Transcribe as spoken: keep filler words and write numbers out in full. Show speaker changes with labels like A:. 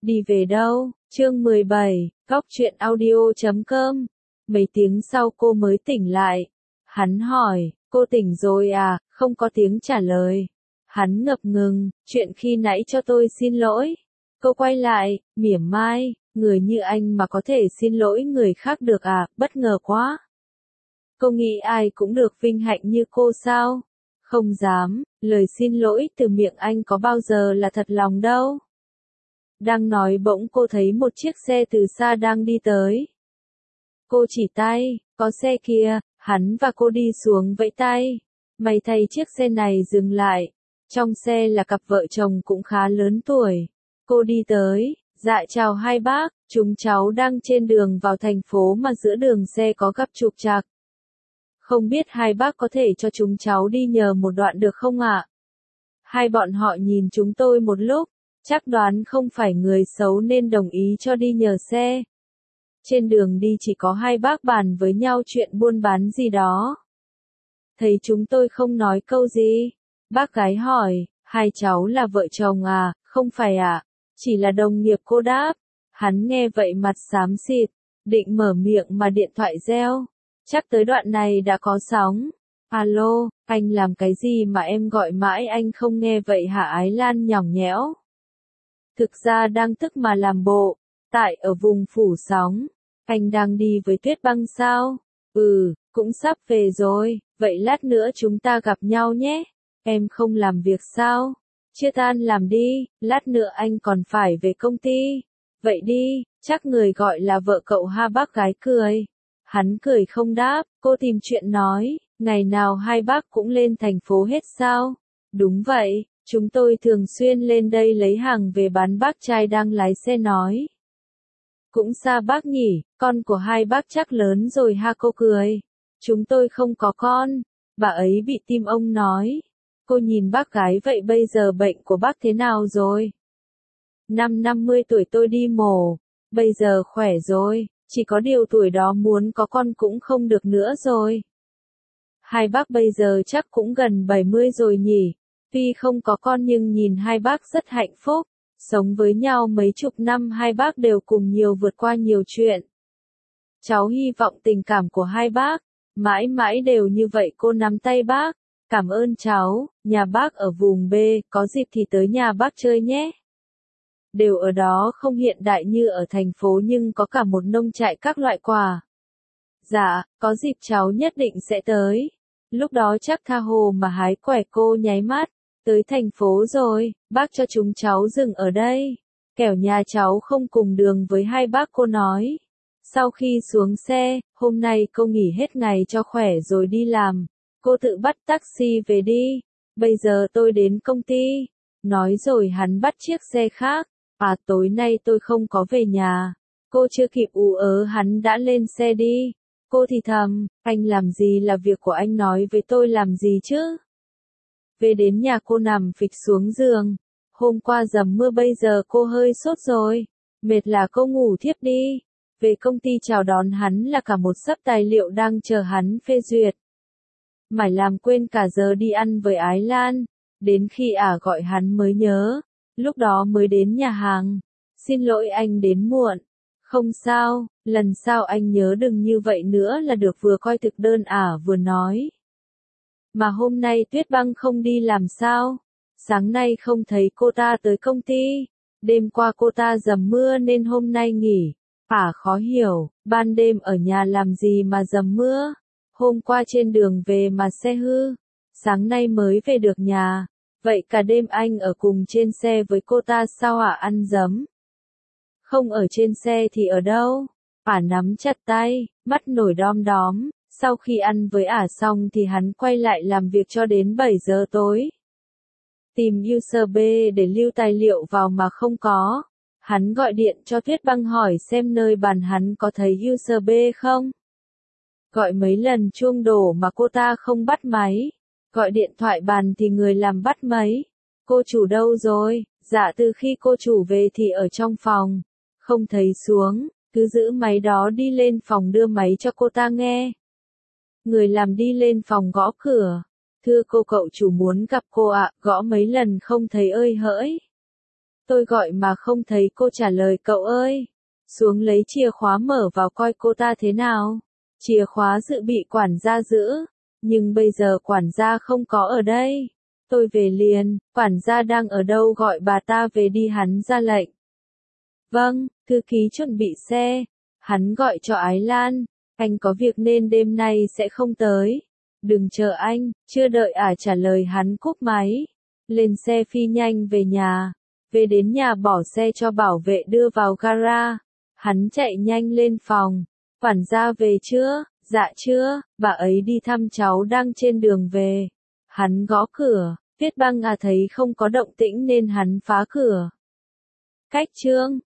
A: Đi về đâu? Chương mười bảy, góc truyện audio chấm com. Mấy tiếng sau cô mới tỉnh lại. Hắn hỏi, cô tỉnh rồi à? Không có tiếng trả lời. Hắn ngập ngừng, chuyện khi nãy cho tôi xin lỗi. Cô quay lại, mỉa mai, người như anh mà có thể xin lỗi người khác được à? Bất ngờ quá. Cô nghĩ ai cũng được vinh hạnh như cô sao? Không dám, lời xin lỗi từ miệng anh có bao giờ là thật lòng đâu. Đang nói bỗng cô thấy một chiếc xe từ xa đang đi tới. Cô chỉ tay, có xe kia, hắn và cô đi xuống vẫy tay. May thay chiếc xe này dừng lại. Trong xe là cặp vợ chồng cũng khá lớn tuổi. Cô đi tới, dạ chào hai bác, chúng cháu đang trên đường vào thành phố mà giữa đường xe có gặp trục trặc. Không biết hai bác có thể cho chúng cháu đi nhờ một đoạn được không ạ? Hai bọn họ nhìn chúng tôi một lúc, chắc đoán không phải người xấu nên đồng ý cho đi nhờ xe. Trên đường đi chỉ có hai bác bàn với nhau chuyện buôn bán gì đó. Thấy chúng tôi không nói câu gì, bác gái hỏi, hai cháu là vợ chồng à? Không phải ạ, à? Chỉ là đồng nghiệp, cô đáp. Hắn nghe vậy mặt xám xịt, định mở miệng mà điện thoại reo. Chắc tới đoạn này đã có sóng. Alo, anh làm cái gì mà em gọi mãi anh không nghe vậy hả? Ái Lan nhõng nhẽo. Thực ra đang tức mà làm bộ. Tại ở vùng phủ sóng. Anh đang đi với Tuyết Băng sao? Ừ, cũng sắp về rồi. Vậy lát nữa chúng ta gặp nhau nhé. Em không làm việc sao? Chia tan làm đi, lát nữa anh còn phải về công ty. Vậy đi, chắc người gọi là vợ cậu ha? Bác gái cười. Hắn cười không đáp, cô tìm chuyện nói, ngày nào hai bác cũng lên thành phố hết sao? Đúng vậy, chúng tôi thường xuyên lên đây lấy hàng về bán. Bác trai đang lái xe nói. Cũng xa bác nhỉ, con của hai bác chắc lớn rồi ha? Cô cười. Chúng tôi không có con, bà ấy bị tim ông nói. Cô nhìn bác gái vậy bây giờ bệnh của bác thế nào rồi? Năm năm mươi tuổi tôi đi mổ, bây giờ khỏe rồi. Chỉ có điều tuổi đó muốn có con cũng không được nữa rồi. Hai bác bây giờ chắc cũng gần bảy mươi rồi nhỉ. Tuy không có con nhưng nhìn hai bác rất hạnh phúc. Sống với nhau mấy chục năm hai bác đều cùng nhiều vượt qua nhiều chuyện. Cháu hy vọng tình cảm của hai bác mãi mãi đều như vậy. Cô nắm tay bác. Cảm ơn cháu, nhà bác ở vùng B, có dịp thì tới nhà bác chơi nhé. Đều ở đó không hiện đại như ở thành phố nhưng có cả một nông trại các loại quả. Dạ, có dịp cháu nhất định sẽ tới. Lúc đó chắc tha hồ mà hái quẻ. Cô nháy mắt. Tới thành phố rồi, bác cho chúng cháu dừng ở đây. Kẻo nhà cháu không cùng đường với hai bác, cô nói. Sau khi xuống xe, hôm nay cô nghỉ hết ngày cho khỏe rồi đi làm. Cô tự bắt taxi về đi. Bây giờ tôi đến công ty. Nói rồi hắn bắt chiếc xe khác. À, tối nay tôi không có về nhà. Cô chưa kịp ú ớ hắn đã lên xe đi. Cô thì thầm, anh làm gì là việc của anh, nói với tôi làm gì chứ? Về đến nhà cô nằm phịch xuống giường. Hôm qua dầm mưa bây giờ cô hơi sốt rồi. Mệt là cô ngủ thiếp đi. Về công ty chào đón hắn là cả một xấp tài liệu đang chờ hắn phê duyệt. Mải làm quên cả giờ đi ăn với Ái Lan. Đến khi ả gọi hắn mới nhớ. Lúc đó mới đến nhà hàng. Xin lỗi anh đến muộn. Không sao, lần sau anh nhớ đừng như vậy nữa là được. Vừa coi thực đơn ả vừa nói. Mà hôm nay Tuyết Băng không đi làm sao? Sáng nay không thấy cô ta tới công ty. Đêm qua cô ta dầm mưa nên hôm nay nghỉ. Ả khó hiểu, ban đêm ở nhà làm gì mà dầm mưa? Hôm qua trên đường về mà xe hư. Sáng nay mới về được nhà. Vậy cả đêm anh ở cùng trên xe với cô ta sao ạ? Ăn dấm. Không ở trên xe thì ở đâu? Ả nắm chặt tay, mắt nổi đom đóm. Sau khi ăn với ả xong thì hắn quay lại làm việc cho đến bảy giờ tối. Tìm user B để lưu tài liệu vào mà không có. Hắn gọi điện cho Tuyết Băng hỏi xem nơi bàn hắn có thấy user B không. Gọi mấy lần chuông đổ mà cô ta không bắt máy. Gọi điện thoại bàn thì người làm bắt máy. Cô chủ đâu rồi? Dạ từ khi cô chủ về thì ở trong phòng. Không thấy xuống, cứ giữ máy đó đi lên phòng đưa máy cho cô ta nghe. Người làm đi lên phòng gõ cửa. Thưa cô, cậu chủ muốn gặp cô ạ. Gõ mấy lần không thấy ơi hỡi. Tôi gọi mà không thấy cô trả lời cậu ơi. Xuống lấy chìa khóa mở vào coi cô ta thế nào. Chìa khóa dự bị quản gia giữ. Nhưng bây giờ quản gia không có ở đây. Tôi về liền, quản gia đang ở đâu gọi bà ta về đi, hắn ra lệnh. Vâng, thư ký chuẩn bị xe. Hắn gọi cho Ái Lan. Anh có việc nên đêm nay sẽ không tới. Đừng chờ anh, chưa đợi ả à trả lời hắn cúp máy. Lên xe phi nhanh về nhà. Về đến nhà bỏ xe cho bảo vệ đưa vào gara. Hắn chạy nhanh lên phòng. Quản gia về chưa? Dạ chưa, bà ấy đi thăm cháu đang trên đường về. Hắn gõ cửa, Viết Băng à thấy không có động tĩnh nên hắn phá cửa. Cách chương